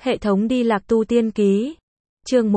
Hệ thống đi lạc tu tiên ký. Chương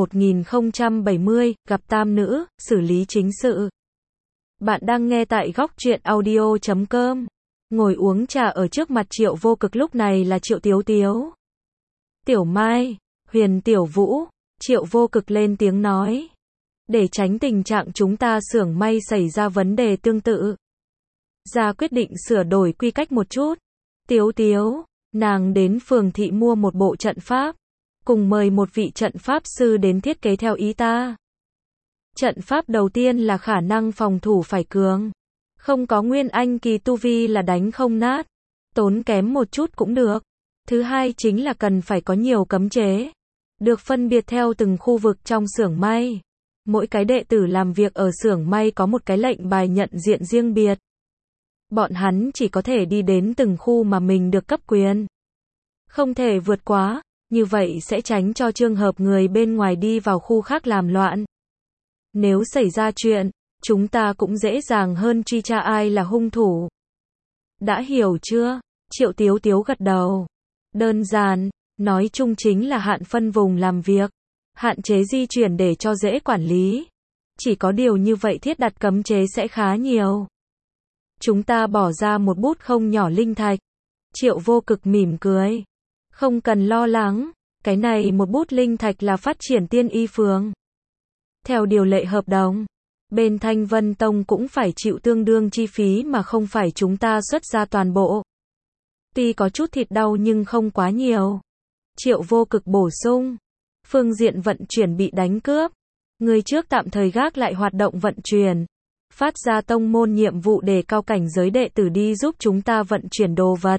1070, gặp tam nữ, xử lý chính sự. Bạn đang nghe tại góc truyện audio.com. Ngồi uống trà ở trước mặt Triệu Vô Cực lúc này là Triệu Tiếu Tiếu, Tiểu Mai, Huyền Tiểu Vũ. Triệu Vô Cực lên tiếng nói. Để tránh tình trạng chúng ta xưởng may xảy ra vấn đề tương tự, ra quyết định sửa đổi quy cách một chút. Tiếu Tiếu, nàng đến phường thị mua một bộ trận pháp, cùng mời một vị trận pháp sư đến thiết kế theo ý ta. Trận pháp đầu tiên là khả năng phòng thủ phải cường, không có nguyên anh kỳ tu vi là đánh không nát, tốn kém một chút cũng được. Thứ hai chính là cần phải có nhiều cấm chế, được phân biệt theo từng khu vực trong xưởng may. Mỗi cái đệ tử làm việc ở xưởng may có một cái lệnh bài nhận diện riêng biệt. Bọn hắn chỉ có thể đi đến từng khu mà mình được cấp quyền, không thể vượt quá, như vậy sẽ tránh cho trường hợp người bên ngoài đi vào khu khác làm loạn. Nếu xảy ra chuyện, chúng ta cũng dễ dàng hơn truy tra ai là hung thủ. Đã hiểu chưa? Triệu Tiếu Tiếu gật đầu. Đơn giản, nói chung chính là hạn phân vùng làm việc, hạn chế di chuyển để cho dễ quản lý. Chỉ có điều như vậy thiết đặt cấm chế sẽ khá nhiều. Chúng ta bỏ ra một bút không nhỏ linh thạch. Triệu Vô Cực mỉm cười. Không cần lo lắng, cái này một bút linh thạch là phát triển tiên y phường. Theo điều lệ hợp đồng, bên Thanh Vân Tông cũng phải chịu tương đương chi phí mà không phải chúng ta xuất ra toàn bộ. Tuy có chút thịt đau nhưng không quá nhiều. Triệu Vô Cực bổ sung. Phương diện vận chuyển bị đánh cướp, người trước tạm thời gác lại hoạt động vận chuyển, phát ra tông môn nhiệm vụ để cao cảnh giới đệ tử đi giúp chúng ta vận chuyển đồ vật.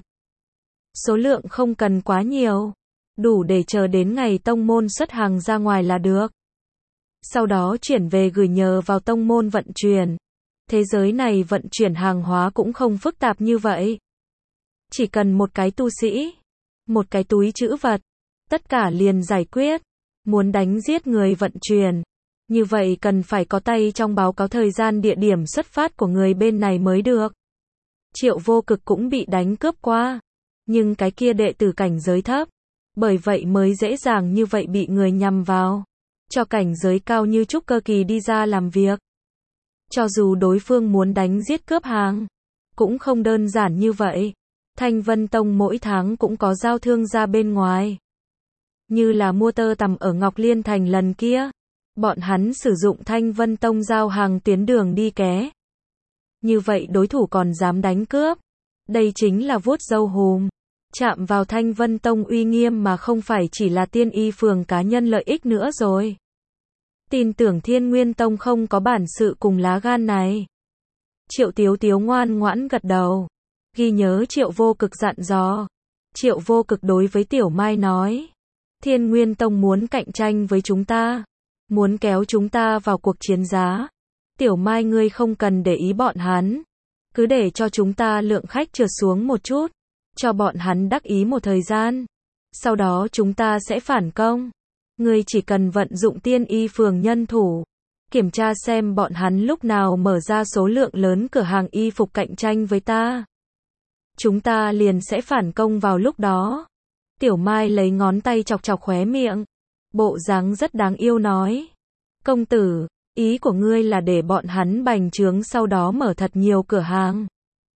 Số lượng không cần quá nhiều, đủ để chờ đến ngày tông môn xuất hàng ra ngoài là được. Sau đó chuyển về gửi nhờ vào tông môn vận chuyển. Thế giới này vận chuyển hàng hóa cũng không phức tạp như vậy. Chỉ cần một cái tu sĩ, một cái túi trữ vật, tất cả liền giải quyết. Muốn đánh giết người vận chuyển, như vậy cần phải có tay trong báo cáo thời gian địa điểm xuất phát của người bên này mới được. Triệu Vô Cực cũng bị đánh cướp qua, nhưng cái kia đệ tử cảnh giới thấp, bởi vậy mới dễ dàng như vậy bị người nhằm vào, cho cảnh giới cao như trúc cơ kỳ đi ra làm việc. Cho dù đối phương muốn đánh giết cướp hàng, cũng không đơn giản như vậy. Thanh Vân Tông mỗi tháng cũng có giao thương ra bên ngoài. Như là mua tơ tằm ở Ngọc Liên Thành lần kia, bọn hắn sử dụng Thanh Vân Tông giao hàng tuyến đường đi ké. Như vậy đối thủ còn dám đánh cướp. Đây chính là vuốt râu hùm, chạm vào Thanh Vân Tông uy nghiêm mà không phải chỉ là tiên y phường cá nhân lợi ích nữa rồi. Tin tưởng Thiên Nguyên Tông không có bản sự cùng lá gan này. Triệu Tiếu Tiếu ngoan ngoãn gật đầu, ghi nhớ Triệu Vô Cực dặn dò. Triệu Vô Cực đối với Tiểu Mai nói. Thiên Nguyên Tông muốn cạnh tranh với chúng ta, muốn kéo chúng ta vào cuộc chiến giá. Tiểu Mai ngươi không cần để ý bọn hắn, cứ để cho chúng ta lượng khách trượt xuống một chút, cho bọn hắn đắc ý một thời gian. Sau đó chúng ta sẽ phản công. Ngươi chỉ cần vận dụng tiên y phường nhân thủ, kiểm tra xem bọn hắn lúc nào mở ra số lượng lớn cửa hàng y phục cạnh tranh với ta. Chúng ta liền sẽ phản công vào lúc đó. Tiểu Mai lấy ngón tay chọc chọc khóe miệng, bộ dáng rất đáng yêu nói. Công tử, ý của ngươi là để bọn hắn bành trướng sau đó mở thật nhiều cửa hàng.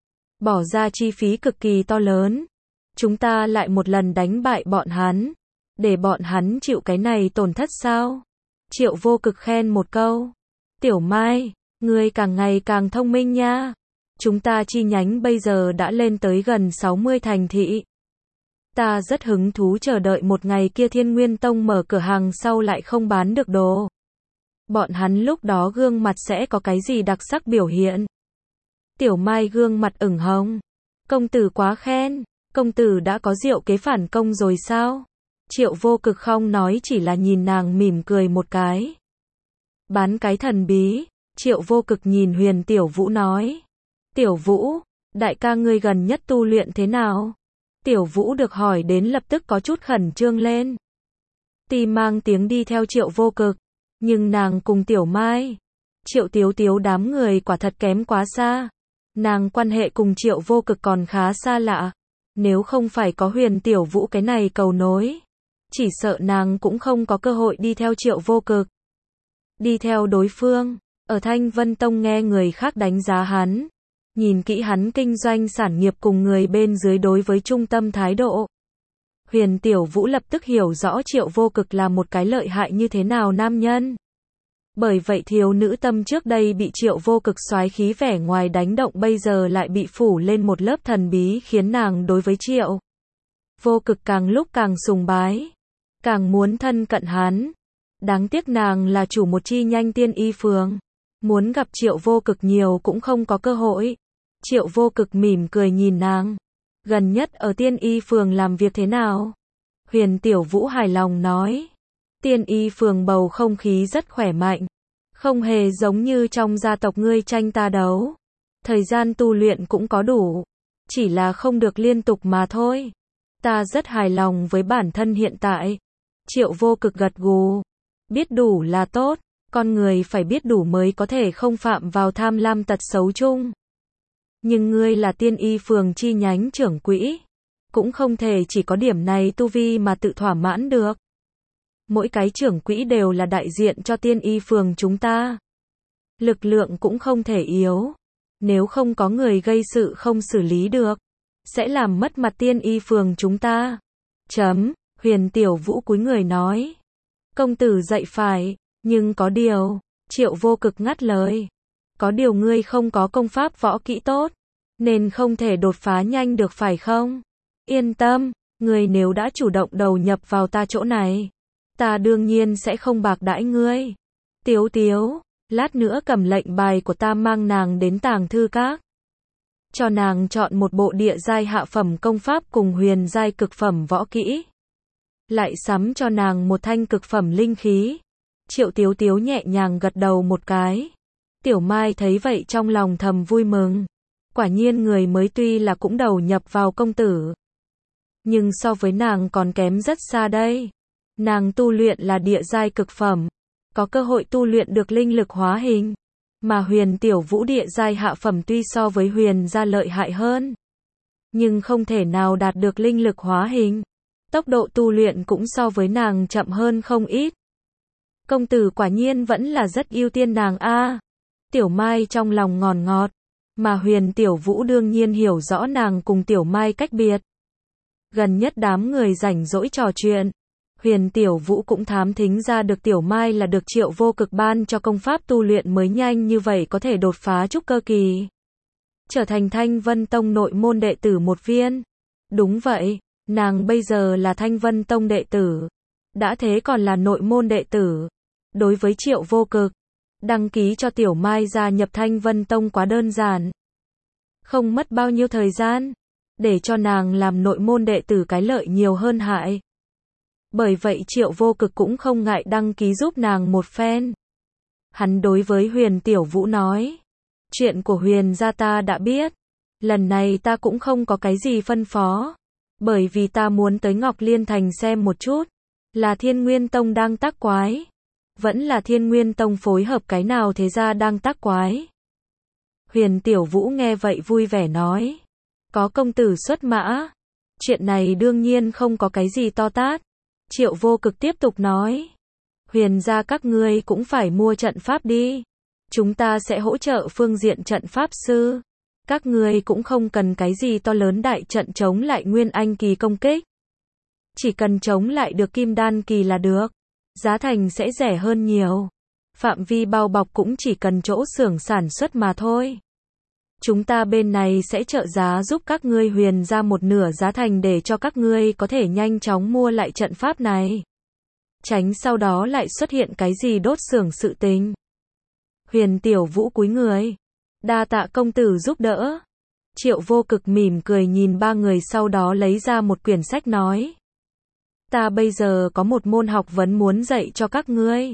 Bỏ ra chi phí cực kỳ to lớn. Chúng ta lại một lần đánh bại bọn hắn, để bọn hắn chịu cái này tổn thất sao? Triệu Vô Cực khen một câu. Tiểu Mai, ngươi càng ngày càng thông minh nha. Chúng ta chi nhánh bây giờ đã lên tới gần 60 thành thị. Ta rất hứng thú chờ đợi một ngày kia Thiên Nguyên Tông mở cửa hàng sau lại không bán được đồ. Bọn hắn lúc đó gương mặt sẽ có cái gì đặc sắc biểu hiện? Tiểu Mai gương mặt ửng hồng. Công tử quá khen, công tử đã có diệu kế phản công rồi sao? Triệu Vô Cực không nói chỉ là nhìn nàng mỉm cười một cái. Bán cái thần bí, Triệu Vô Cực nhìn Huyền Tiểu Vũ nói. Tiểu Vũ, đại ca ngươi gần nhất tu luyện thế nào? Tiểu Vũ được hỏi đến lập tức có chút khẩn trương lên. Tì mang tiếng đi theo Triệu Vô Cực, nhưng nàng cùng Tiểu Mai, Triệu Tiếu Tiếu đám người quả thật kém quá xa. Nàng quan hệ cùng Triệu Vô Cực còn khá xa lạ. Nếu không phải có Huyền Tiểu Vũ cái này cầu nối, Chỉ sợ nàng cũng không có cơ hội đi theo Triệu Vô Cực. Đi theo đối phương, ở Thanh Vân Tông nghe người khác đánh giá hắn, nhìn kỹ hắn kinh doanh sản nghiệp cùng người bên dưới đối với trung tâm thái độ. Huyền Tiểu Vũ lập tức hiểu rõ Triệu Vô Cực là một cái lợi hại như thế nào nam nhân. Bởi vậy thiếu nữ tâm trước đây bị Triệu Vô Cực soái khí vẻ ngoài đánh động bây giờ lại bị phủ lên một lớp thần bí khiến nàng đối với Triệu Vô Cực càng lúc càng sùng bái, càng muốn thân cận hắn. Đáng tiếc nàng là chủ một chi nhanh tiên y phường, muốn gặp Triệu Vô Cực nhiều cũng không có cơ hội. Triệu Vô Cực mỉm cười nhìn nàng. Gần nhất ở tiên y phường làm việc thế nào? Huyền Tiểu Vũ hài lòng nói. Tiên y phường bầu không khí rất khỏe mạnh. Không hề giống như trong gia tộc ngươi tranh ta đấu. Thời gian tu luyện cũng có đủ. Chỉ là không được liên tục mà thôi. Ta rất hài lòng với bản thân hiện tại. Triệu Vô Cực gật gù. Biết đủ là tốt. Con người phải biết đủ mới có thể không phạm vào tham lam tật xấu chung. Nhưng ngươi là tiên y phường chi nhánh trưởng quỹ. Cũng không thể chỉ có điểm này tu vi mà tự thỏa mãn được. Mỗi cái trưởng quỹ đều là đại diện cho tiên y phường chúng ta. Lực lượng cũng không thể yếu. Nếu không có người gây sự không xử lý được, sẽ làm mất mặt tiên y phường chúng ta. Huyền Tiểu Vũ cúi người nói. Công tử dạy phải, nhưng có điều, Triệu Vô Cực ngắt lời. Có điều ngươi không có công pháp võ kỹ tốt, nên không thể đột phá nhanh được phải không? Yên tâm, ngươi nếu đã chủ động đầu nhập vào ta chỗ này, ta đương nhiên sẽ không bạc đãi ngươi. Tiếu Tiếu, lát nữa cầm lệnh bài của ta mang nàng đến tàng thư các. Cho nàng chọn một bộ địa giai hạ phẩm công pháp cùng huyền giai cực phẩm võ kỹ. Lại sắm cho nàng một thanh cực phẩm linh khí. Triệu Tiếu Tiếu nhẹ nhàng gật đầu một cái. Tiểu Mai thấy vậy trong lòng thầm vui mừng. Quả nhiên người mới tuy là cũng đầu nhập vào công tử, nhưng so với nàng còn kém rất xa đây. Nàng tu luyện là địa giai cực phẩm, có cơ hội tu luyện được linh lực hóa hình. Mà Huyền Tiểu Vũ địa giai hạ phẩm tuy so với Huyền gia lợi hại hơn, nhưng không thể nào đạt được linh lực hóa hình. Tốc độ tu luyện cũng so với nàng chậm hơn không ít. Công tử quả nhiên vẫn là rất ưu tiên nàng a. Tiểu Mai trong lòng ngòn ngọt, mà Huyền Tiểu Vũ đương nhiên hiểu rõ nàng cùng Tiểu Mai cách biệt. Gần nhất đám người rảnh rỗi trò chuyện, Huyền Tiểu Vũ cũng thám thính ra được Tiểu Mai là được Triệu Vô Cực ban cho công pháp tu luyện mới nhanh như vậy có thể đột phá trúc cơ kỳ, trở thành Thanh Vân Tông nội môn đệ tử một viên. Đúng vậy, nàng bây giờ là Thanh Vân Tông đệ tử, đã thế còn là nội môn đệ tử. Đối với Triệu Vô Cực, đăng ký cho Tiểu Mai gia nhập Thanh Vân Tông quá đơn giản, không mất bao nhiêu thời gian, để cho nàng làm nội môn đệ tử cái lợi nhiều hơn hại. Bởi vậy Triệu Vô Cực cũng không ngại đăng ký giúp nàng một phen. Hắn đối với Huyền Tiểu Vũ nói, chuyện của Huyền gia ta đã biết, lần này ta cũng không có cái gì phân phó, bởi vì ta muốn tới Ngọc Liên Thành xem một chút, là Thiên Nguyên Tông đang tác quái, vẫn là Thiên Nguyên Tông phối hợp cái nào thế ra đang tác quái. Huyền Tiểu Vũ nghe vậy vui vẻ nói, có công tử xuất mã, chuyện này đương nhiên không có cái gì to tát. Triệu Vô Cực tiếp tục nói, Huyền gia các ngươi cũng phải mua trận pháp đi, chúng ta sẽ hỗ trợ phương diện trận pháp sư, các ngươi cũng không cần cái gì to lớn đại trận chống lại Nguyên Anh kỳ công kích, chỉ cần chống lại được Kim Đan kỳ là được, giá thành sẽ rẻ hơn nhiều, phạm vi bao bọc cũng chỉ cần chỗ xưởng sản xuất mà thôi. Chúng ta bên này sẽ trợ giá giúp các ngươi Huyền ra một nửa giá thành để cho các ngươi có thể nhanh chóng mua lại trận pháp này, tránh sau đó lại xuất hiện cái gì đốt xưởng sự tình. Huyền Tiểu Vũ cúi người, đa tạ công tử giúp đỡ. Triệu Vô Cực mỉm cười nhìn ba người sau đó lấy ra một quyển sách nói, ta bây giờ có một môn học vấn muốn dạy cho các ngươi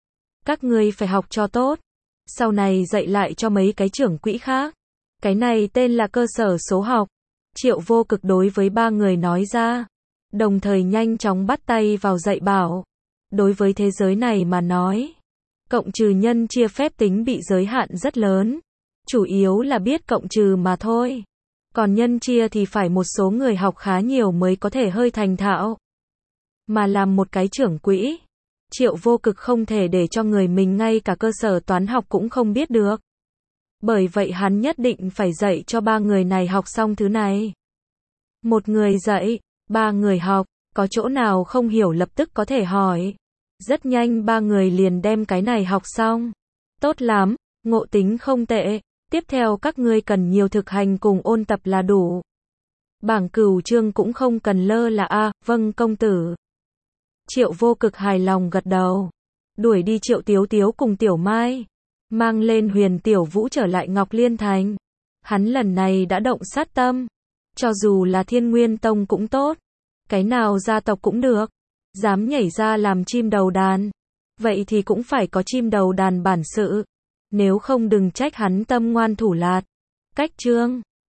phải học cho tốt, sau này dạy lại cho mấy cái trưởng quỹ khác. Cái này tên là cơ sở số học. Triệu Vô Cực đối với ba người nói ra, đồng thời nhanh chóng bắt tay vào dạy bảo. Đối với thế giới này mà nói, cộng trừ nhân chia phép tính bị giới hạn rất lớn, chủ yếu là biết cộng trừ mà thôi. Còn nhân chia thì phải một số người học khá nhiều mới có thể hơi thành thạo. mà làm một cái trưởng quỹ. Triệu Vô Cực không thể để cho người mình ngay cả cơ sở toán học cũng không biết được. Bởi vậy hắn nhất định phải dạy cho ba người này học xong thứ này. Một người dạy, ba người học, có chỗ nào không hiểu lập tức có thể hỏi. Rất nhanh ba người liền đem cái này học xong. Tốt lắm, ngộ tính không tệ, tiếp theo các ngươi cần nhiều thực hành cùng ôn tập là đủ. Bảng Cửu Chương cũng không cần lơ là vâng công tử. Triệu Vô Cực hài lòng gật đầu. Đuổi đi Triệu Tiếu Tiếu cùng Tiểu Mai. Mang lên Huyền Tiểu Vũ trở lại Ngọc Liên Thành. Hắn lần này đã động sát tâm. Cho dù là Thiên Nguyên Tông cũng tốt. Cái nào gia tộc cũng được. Dám nhảy ra làm chim đầu đàn. Vậy thì cũng phải có chim đầu đàn bản sự. Nếu không đừng trách hắn tâm ngoan thủ lạt. Cách chương